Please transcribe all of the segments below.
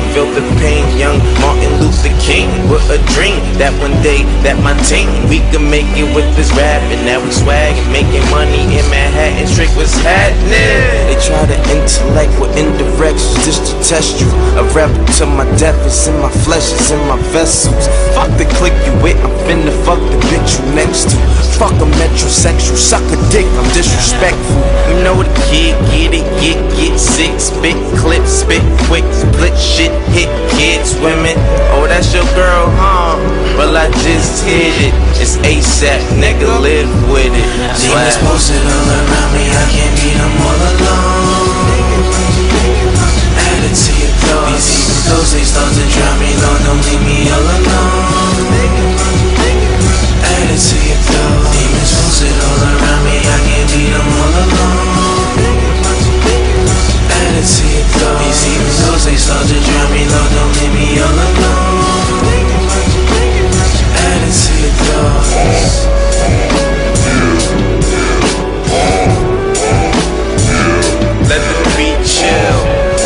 feel the pain. Young Martin Luther King with a dream that one day that my team, we can make it with this rap. And now we swag and making money in Manhattan. Straight what's happening. They try to intellect with indirections just to test you. A rebel to my death is in my flesh, is in my vessels. Fuck the click you with, I'm finna fuck the bitch you next to. Fuck a metrosexual, suck a dick, I'm disrespectful. You know the kid, get it, get sick, spit clip, spit quick, split shit, hit kids, women. Oh, that's your girl, huh? Well, I just hit it. It's ASAP, nigga, live with it. Demons posted all around me, I can't beat them all alone. Add it to your thoughts. These evil thoughts, they start to drown me, Lord, don't leave me all alone. Add it to your thoughts. Demons posted all around me, I can't beat them all alone. Add it to your thoughts. These evil thoughts, they start to drown me, Lord, don't leave me all alone. Add it to your thoughts. Let the beat chill.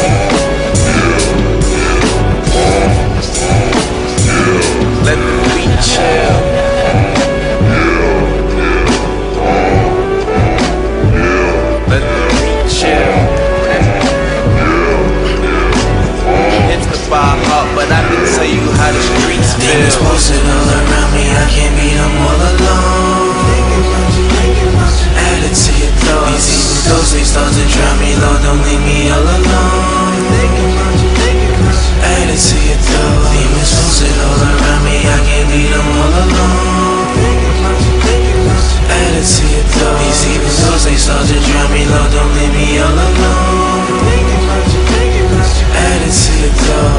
Let the beat chill. Let the beat chill. Hits the bar hard, but I can tell you how the streets feel. Demons posted all around me, I can't beat them all alone. Add it to your thoughts. These evil thoughts, they start to drown me, Lord, don't leave me all alone. Add it to your thoughts. Demons posted all around me, I can't beat them all alone. Add it to your thoughts. These evil thoughts, they start to drown me, Lord, don't leave me all alone. Add it to your thoughts.